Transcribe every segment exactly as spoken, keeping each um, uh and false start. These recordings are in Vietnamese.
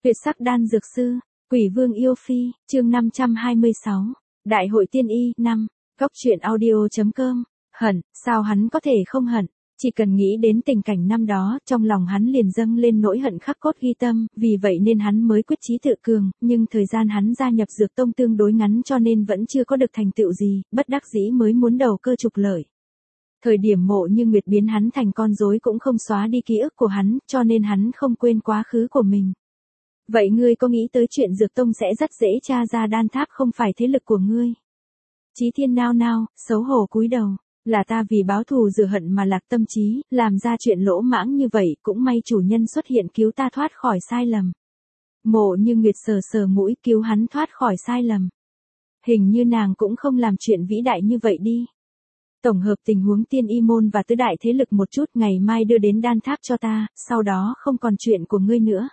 Tuyệt sắc đan dược sư, Quỷ Vương yêu phi, chương năm trăm hai mươi sáu, Đại hội tiên y, năm, Góc truyện audio chấm com, hận, sao hắn có thể không hận, chỉ cần nghĩ đến tình cảnh năm đó, trong lòng hắn liền dâng lên nỗi hận khắc cốt ghi tâm, vì vậy nên hắn mới quyết chí tự cường, nhưng thời gian hắn gia nhập Dược Tông tương đối ngắn cho nên vẫn chưa có được thành tựu gì, bất đắc dĩ mới muốn đầu cơ trục lợi. Thời điểm Mộ Như Nguyệt biến hắn thành con rối cũng không xóa đi ký ức của hắn, cho nên hắn không quên quá khứ của mình. Vậy ngươi có nghĩ tới chuyện Dược Tông sẽ rất dễ tra ra đan tháp không phải thế lực của ngươi? Chí Thiên nao nao, xấu hổ cúi đầu, là ta vì báo thù rửa hận mà lạc tâm trí, làm ra chuyện lỗ mãng như vậy, cũng may chủ nhân xuất hiện cứu ta thoát khỏi sai lầm. Mộ Như Nguyệt sờ sờ mũi cứu hắn thoát khỏi sai lầm. Hình như nàng cũng không làm chuyện vĩ đại như vậy đi. Tổng hợp tình huống tiên y môn và tứ đại thế lực một chút, ngày mai đưa đến đan tháp cho ta, sau đó không còn chuyện của ngươi nữa.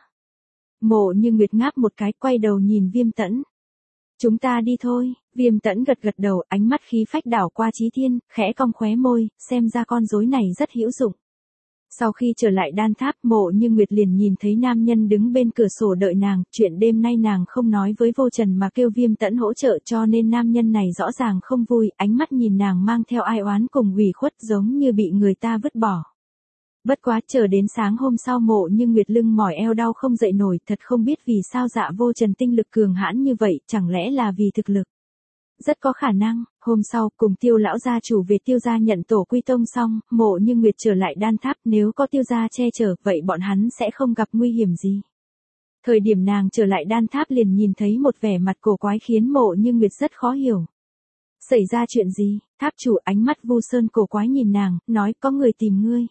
Mộ Như Nguyệt ngáp một cái, quay đầu nhìn Viêm Tẫn. Chúng ta đi thôi, Viêm Tẫn gật gật đầu, ánh mắt khí phách đảo qua Chí Thiên, khẽ cong khóe môi, xem ra con rối này rất hữu dụng. Sau khi trở lại đan tháp, Mộ Như Nguyệt liền nhìn thấy nam nhân đứng bên cửa sổ đợi nàng, chuyện đêm nay nàng không nói với Vô Trần mà kêu Viêm Tẫn hỗ trợ, cho nên nam nhân này rõ ràng không vui, ánh mắt nhìn nàng mang theo ai oán cùng ủy khuất, giống như bị người ta vứt bỏ. Bất quá chờ đến sáng hôm sau Mộ Như Nguyệt lưng mỏi eo đau không dậy nổi, thật không biết vì sao Dạ Vô Trần tinh lực cường hãn như vậy, chẳng lẽ là vì thực lực. Rất có khả năng, hôm sau cùng Tiêu lão gia chủ về Tiêu gia nhận tổ quy tông xong, Mộ Như Nguyệt trở lại đan tháp, nếu có Tiêu gia che chở, vậy bọn hắn sẽ không gặp nguy hiểm gì. Thời điểm nàng trở lại đan tháp liền nhìn thấy một vẻ mặt cổ quái khiến Mộ Như Nguyệt rất khó hiểu. Xảy ra chuyện gì? Tháp chủ ánh mắt Vu Sơn cổ quái nhìn nàng, nói có người tìm ngươi.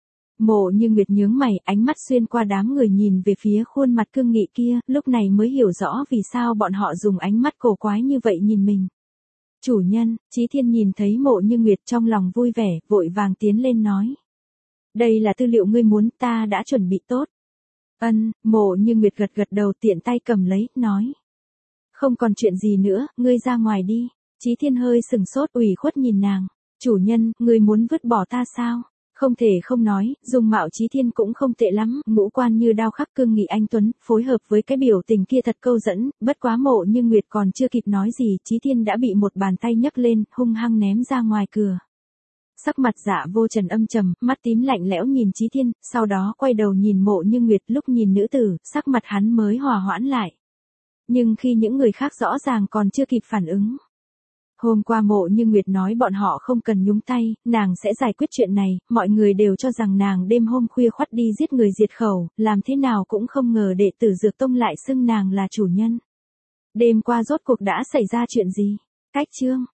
Mộ Như Nguyệt nhướng mày, ánh mắt xuyên qua đám người nhìn về phía khuôn mặt cương nghị kia, lúc này mới hiểu rõ vì sao bọn họ dùng ánh mắt cổ quái như vậy nhìn mình. Chủ nhân, Chí Thiên nhìn thấy Mộ Như Nguyệt trong lòng vui vẻ, vội vàng tiến lên nói. Đây là tư liệu ngươi muốn, ta đã chuẩn bị tốt. Ân, Mộ Như Nguyệt gật gật đầu tiện tay cầm lấy, nói. Không còn chuyện gì nữa, ngươi ra ngoài đi. Chí Thiên hơi sừng sốt ủy khuất nhìn nàng. Chủ nhân, ngươi muốn vứt bỏ ta sao? Không thể không nói, dung mạo Chí Thiên cũng không tệ lắm, ngũ quan như đao khắc cương nghị anh tuấn, phối hợp với cái biểu tình kia thật câu dẫn, bất quá Mộ Như Nguyệt còn chưa kịp nói gì, Chí Thiên đã bị một bàn tay nhấc lên, hung hăng ném ra ngoài cửa. Sắc mặt Dạ Vô Trần âm trầm, mắt tím lạnh lẽo nhìn Chí Thiên, sau đó quay đầu nhìn Mộ Như Nguyệt, lúc nhìn nữ tử, sắc mặt hắn mới hòa hoãn lại. Nhưng khi những người khác rõ ràng còn chưa kịp phản ứng. Hôm qua Mộ Như Nguyệt nói bọn họ không cần nhúng tay, nàng sẽ giải quyết chuyện này, mọi người đều cho rằng nàng đêm hôm khuya khoắt đi giết người diệt khẩu, làm thế nào cũng không ngờ đệ tử Dược Tông lại xưng nàng là chủ nhân. Đêm qua rốt cuộc đã xảy ra chuyện gì? Cách chương